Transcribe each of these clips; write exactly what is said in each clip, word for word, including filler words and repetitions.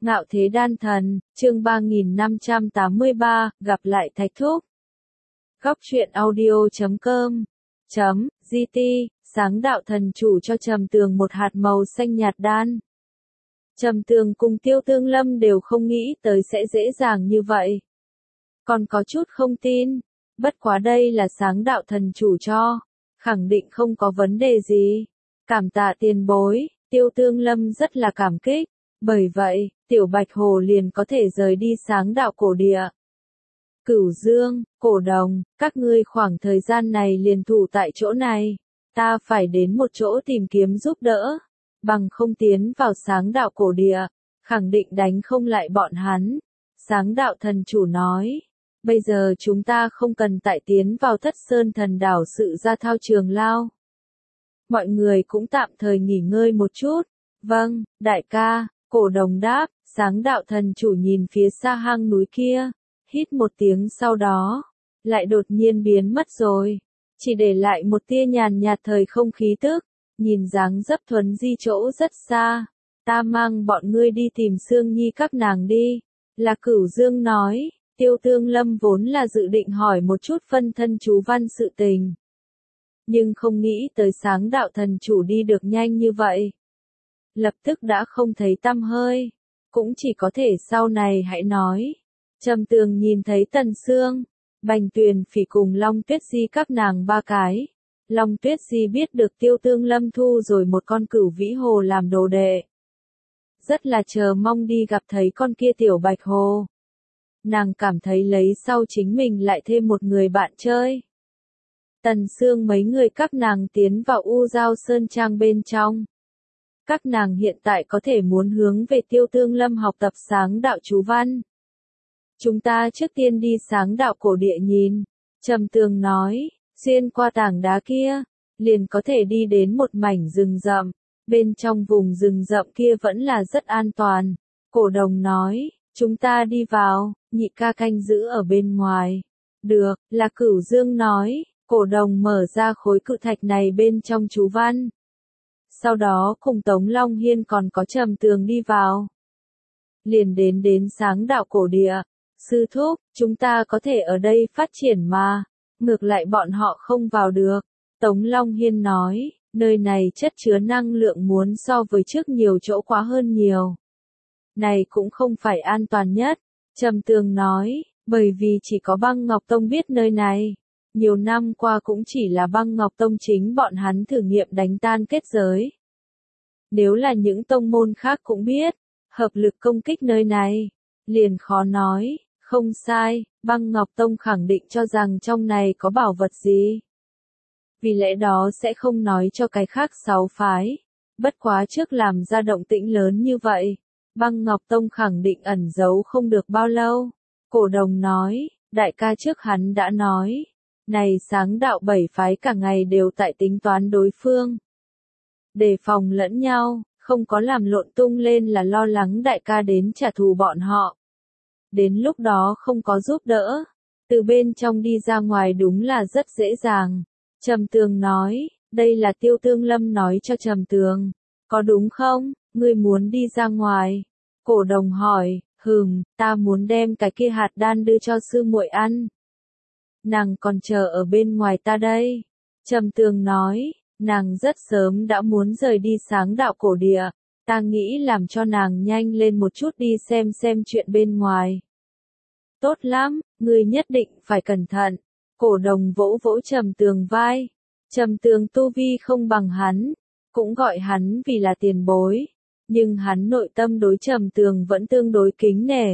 Ngạo Thế Đan Thần, chương ba nghìn năm trăm tám mươi ba, gặp lại Thạch Thúc. Góc truyện audio chấm com chấm gt, sáng đạo thần chủ cho Trầm Tường một hạt màu xanh nhạt đan. Trầm Tường cùng Tiêu Tương Lâm đều không nghĩ tới sẽ dễ dàng như vậy. Còn có chút không tin, bất quá đây là sáng đạo thần chủ cho, khẳng định không có vấn đề gì. Cảm tạ tiền bối, Tiêu Tương Lâm rất là cảm kích, bởi vậy, Tiểu Bạch Hồ liền có thể rời đi sáng đạo cổ địa. Cửu Dương, Cổ Đồng, các ngươi khoảng thời gian này liền thủ tại chỗ này, ta phải đến một chỗ tìm kiếm giúp đỡ, bằng không tiến vào sáng đạo cổ địa, khẳng định đánh không lại bọn hắn. Sáng đạo thần chủ nói, bây giờ chúng ta không cần tại tiến vào Thất Sơn Thần Đảo sự ra thao trường lao. Mọi người cũng tạm thời nghỉ ngơi một chút. Vâng, đại ca, Cổ Đồng đáp. Sáng đạo thần chủ nhìn phía xa hang núi kia, hít một tiếng sau đó, lại đột nhiên biến mất rồi, chỉ để lại một tia nhàn nhạt thời không khí tức, nhìn dáng dấp thuần di chỗ rất xa. Ta mang bọn ngươi đi tìm Sương Nhi các nàng đi, là Cửu Dương nói. Tiêu Tương Lâm vốn là dự định hỏi một chút phân thân chú văn sự tình, nhưng không nghĩ tới sáng đạo thần chủ đi được nhanh như vậy, lập tức đã không thấy tăm hơi. Cũng chỉ có thể sau này hãy nói. Trầm Tường nhìn thấy Tần Sương, Bành Tuyền Phỉ cùng Long Tuyết Di các nàng ba cái. Long Tuyết Di biết được Tiêu Tương Lâm thu rồi một con cửu vĩ hồ làm đồ đệ, rất là chờ mong đi gặp thấy con kia tiểu bạch hồ. Nàng cảm thấy lấy sau chính mình lại thêm một người bạn chơi. Tần Sương mấy người các nàng tiến vào U Giao Sơn Trang bên trong. Các nàng hiện tại có thể muốn hướng về Tiêu Tương Lâm học tập sáng đạo chú văn. Chúng ta trước tiên đi sáng đạo cổ địa nhìn. Trầm Tường nói, xuyên qua tảng đá kia, liền có thể đi đến một mảnh rừng rậm. Bên trong vùng rừng rậm kia vẫn là rất an toàn. Cổ Đồng nói, chúng ta đi vào, nhị ca canh giữ ở bên ngoài. Được, là Cửu Dương nói. Cổ Đồng mở ra khối cự thạch này bên trong chú văn. Sau đó cùng Tống Long Hiên còn có Trầm Tường đi vào. Liền đến đến sáng đạo cổ địa. Sư thúc, chúng ta có thể ở đây phát triển mà. Ngược lại bọn họ không vào được. Tống Long Hiên nói, nơi này chất chứa năng lượng muốn so với trước nhiều chỗ quá hơn nhiều. Này cũng không phải an toàn nhất. Trầm Tường nói, bởi vì chỉ có Băng Ngọc Tông biết nơi này. Nhiều năm qua cũng chỉ là Băng Ngọc Tông chính bọn hắn thử nghiệm đánh tan kết giới. Nếu là những tông môn khác cũng biết, hợp lực công kích nơi này, liền khó nói. Không sai, Băng Ngọc Tông khẳng định cho rằng trong này có bảo vật gì. Vì lẽ đó sẽ không nói cho cái khác sáu phái. Bất quá trước làm ra động tĩnh lớn như vậy, Băng Ngọc Tông khẳng định ẩn giấu không được bao lâu. Cổ Đồng nói, đại ca trước hắn đã nói. Này sáng đạo bảy phái cả ngày đều tại tính toán đối phương. Đề phòng lẫn nhau, không có làm lộn tung lên là lo lắng đại ca đến trả thù bọn họ. Đến lúc đó không có giúp đỡ, từ bên trong đi ra ngoài đúng là rất dễ dàng. Trầm Tường nói, đây là Tiêu Tương Lâm nói cho Trầm Tường, có đúng không, ngươi muốn đi ra ngoài? Cổ Đồng hỏi, hừm, ta muốn đem cái kia hạt đan đưa cho sư muội ăn. Nàng còn chờ ở bên ngoài ta đây. Trầm Tường nói, nàng rất sớm đã muốn rời đi sáng đạo cổ địa, ta nghĩ làm cho nàng nhanh lên một chút đi xem xem chuyện bên ngoài. Tốt lắm, ngươi nhất định phải cẩn thận. Cổ Đồng vỗ vỗ Trầm Tường vai. Trầm Tường tu vi không bằng hắn, cũng gọi hắn vì là tiền bối, nhưng hắn nội tâm đối Trầm Tường vẫn tương đối kính nể.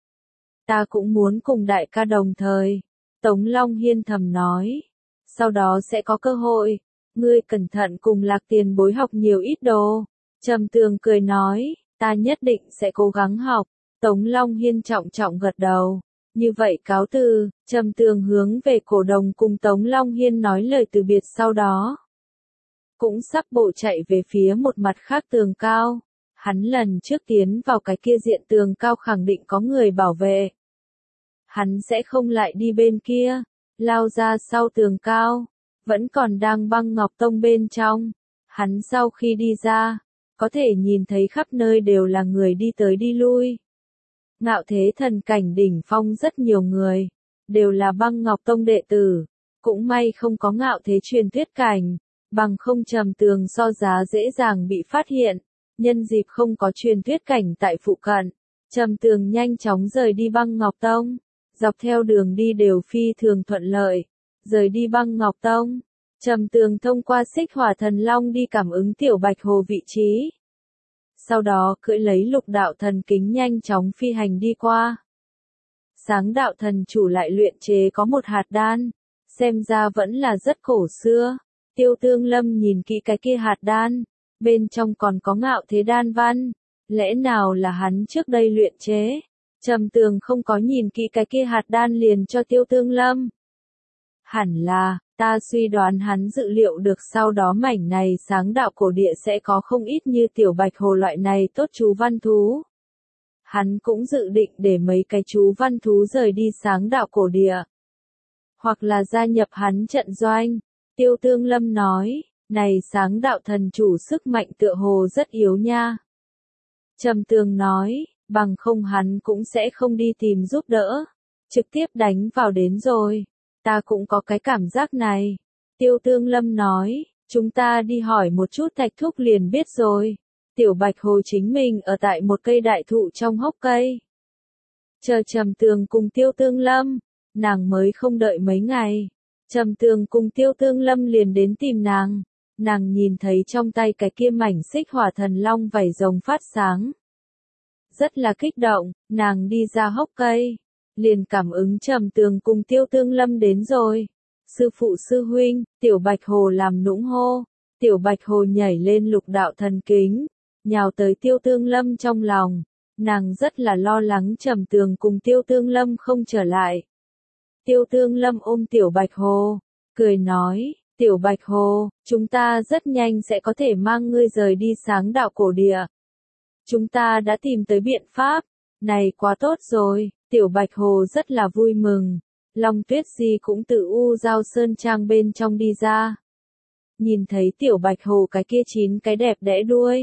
Ta cũng muốn cùng đại ca đồng thời. Tống Long Hiên thầm nói, sau đó sẽ có cơ hội, ngươi cẩn thận cùng Lạc tiền bối học nhiều ít đồ. Trầm Tường cười nói, ta nhất định sẽ cố gắng học. Tống Long Hiên trọng trọng gật đầu, như vậy cáo từ. Trầm Tường hướng về Cổ Đồng cùng Tống Long Hiên nói lời từ biệt sau đó. Cũng sắp bộ chạy về phía một mặt khác tường cao, hắn lần trước tiến vào cái kia diện tường cao khẳng định có người bảo vệ. Hắn sẽ không lại đi bên kia, lao ra sau tường cao, vẫn còn đang Băng Ngọc Tông bên trong. Hắn sau khi đi ra, có thể nhìn thấy khắp nơi đều là người đi tới đi lui. Ngạo Thế Thần cảnh đỉnh phong rất nhiều người, đều là Băng Ngọc Tông đệ tử, cũng may không có Ngạo Thế truyền thuyết cảnh, bằng không Trầm Tường so giá dễ dàng bị phát hiện, nhân dịp không có truyền thuyết cảnh tại phụ cận, Trầm Tường nhanh chóng rời đi Băng Ngọc Tông, dọc theo đường đi đều phi thường thuận lợi, rời đi Băng Ngọc Tông, Trầm Tường thông qua Xích Hỏa Thần Long đi cảm ứng Tiểu Bạch Hồ vị trí. Sau đó cưỡi lấy Lục Đạo Thần Kính nhanh chóng phi hành đi qua. Sáng Đạo Thần chủ lại luyện chế có một hạt đan, xem ra vẫn là rất cổ xưa. Tiêu Tương Lâm nhìn kỹ cái kia hạt đan, bên trong còn có Ngạo Thế đan văn, lẽ nào là hắn trước đây luyện chế? Trầm Tường không có nhìn kỹ cái kia hạt đan liền cho Tiêu Tương Lâm. Hẳn là, ta suy đoán hắn dự liệu được sau đó mảnh này sáng đạo cổ địa sẽ có không ít như Tiểu Bạch Hồ loại này tốt chú văn thú. Hắn cũng dự định để mấy cái chú văn thú rời đi sáng đạo cổ địa. Hoặc là gia nhập hắn trận doanh. Tiêu Tương Lâm nói, này sáng đạo thần chủ sức mạnh tựa hồ rất yếu nha. Trầm Tường nói, bằng không hắn cũng sẽ không đi tìm giúp đỡ. Trực tiếp đánh vào đến rồi. Ta cũng có cái cảm giác này. Tiêu Tương Lâm nói, chúng ta đi hỏi một chút Thạch Thúc liền biết rồi. Tiểu Bạch Hồ chính mình ở tại một cây đại thụ trong hốc cây. Chờ Trầm Tường cùng Tiêu Tương Lâm, nàng mới không đợi mấy ngày. Trầm Tường cùng Tiêu Tương Lâm liền đến tìm nàng. Nàng nhìn thấy trong tay cái kia mảnh Xích Hỏa Thần Long vảy rồng phát sáng. Rất là kích động, nàng đi ra hốc cây. Liền cảm ứng Trầm Tường cùng Tiêu Tương Lâm đến rồi. Sư phụ sư huynh, Tiểu Bạch Hồ làm nũng hô. Tiểu Bạch Hồ nhảy lên Lục Đạo Thần Kính, nhào tới Tiêu Tương Lâm trong lòng. Nàng rất là lo lắng Trầm Tường cùng Tiêu Tương Lâm không trở lại. Tiêu Tương Lâm ôm Tiểu Bạch Hồ, cười nói, Tiểu Bạch Hồ, chúng ta rất nhanh sẽ có thể mang ngươi rời đi sáng đạo cổ địa. Chúng ta đã tìm tới biện pháp, này quá tốt rồi. Tiểu Bạch Hồ rất là vui mừng. Long Tuyết Di cũng tự U Giao Sơn Trang bên trong đi ra. Nhìn thấy Tiểu Bạch Hồ cái kia chín cái đẹp đẽ đuôi.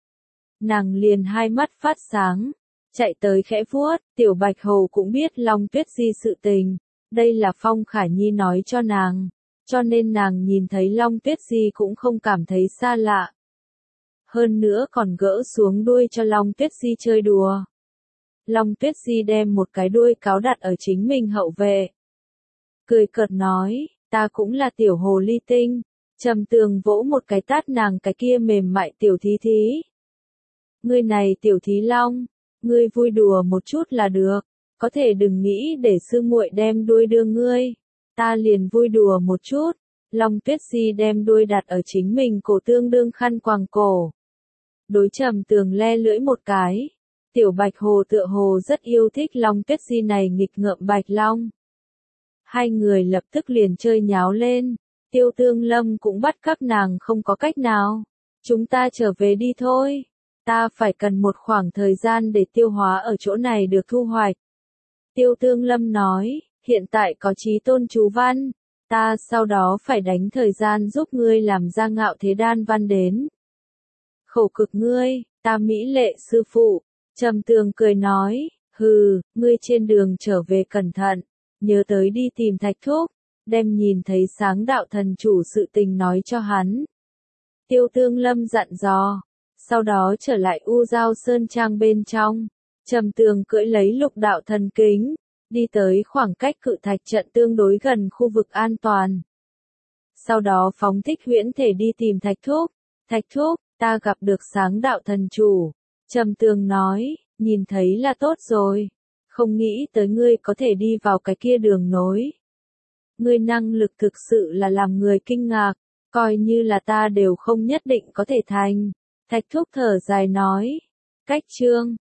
Nàng liền hai mắt phát sáng. Chạy tới khẽ vuốt. Tiểu Bạch Hồ cũng biết Long Tuyết Di sự tình. Đây là Phong Khả Nhi nói cho nàng. Cho nên nàng nhìn thấy Long Tuyết Di cũng không cảm thấy xa lạ. Hơn nữa còn gỡ xuống đuôi cho Long Tuyết Di chơi đùa. Long Tuyết Di đem một cái đuôi cáo đặt ở chính mình hậu vệ. Cười cợt nói, ta cũng là tiểu hồ ly tinh. Trầm Tường vỗ một cái tát nàng cái kia mềm mại tiểu thí thí. Ngươi này tiểu thí long, ngươi vui đùa một chút là được, có thể đừng nghĩ để sư muội đem đuôi đưa ngươi. Ta liền vui đùa một chút. Long Tuyết Di đem đuôi đặt ở chính mình cổ tương đương khăn quàng cổ. Đối Trầm Tường le lưỡi một cái. Tiểu Bạch Hồ tựa hồ rất yêu thích Long Tuyết Di này nghịch ngợm Bạch Long. Hai người lập tức liền chơi nháo lên. Tiêu Tương Lâm cũng bắt các nàng không có cách nào. Chúng ta trở về đi thôi. Ta phải cần một khoảng thời gian để tiêu hóa ở chỗ này được thu hoạch. Tiêu Tương Lâm nói, hiện tại có Chí Tôn chú văn. Ta sau đó phải đánh thời gian giúp ngươi làm ra Ngạo Thế đan văn đến. Khổ cực ngươi, ta mỹ lệ sư phụ. Trầm Tường cười nói, hừ, ngươi trên đường trở về cẩn thận, nhớ tới đi tìm Thạch Thúc, đem nhìn thấy sáng đạo thần chủ sự tình nói cho hắn. Tiêu Tương Lâm dặn dò, sau đó trở lại U Giao Sơn Trang bên trong, Trầm Tường cưỡi lấy Lục Đạo Thần Kính, đi tới khoảng cách cự thạch trận tương đối gần khu vực an toàn. Sau đó phóng thích huyễn thể đi tìm Thạch Thúc, Thạch Thúc, ta gặp được sáng đạo thần chủ. Trầm Tường nói, nhìn thấy là tốt rồi, không nghĩ tới ngươi có thể đi vào cái kia đường nối. Ngươi năng lực thực sự là làm người kinh ngạc, coi như là ta đều không nhất định có thể thành. Thạch Thúc thở dài nói, cách chương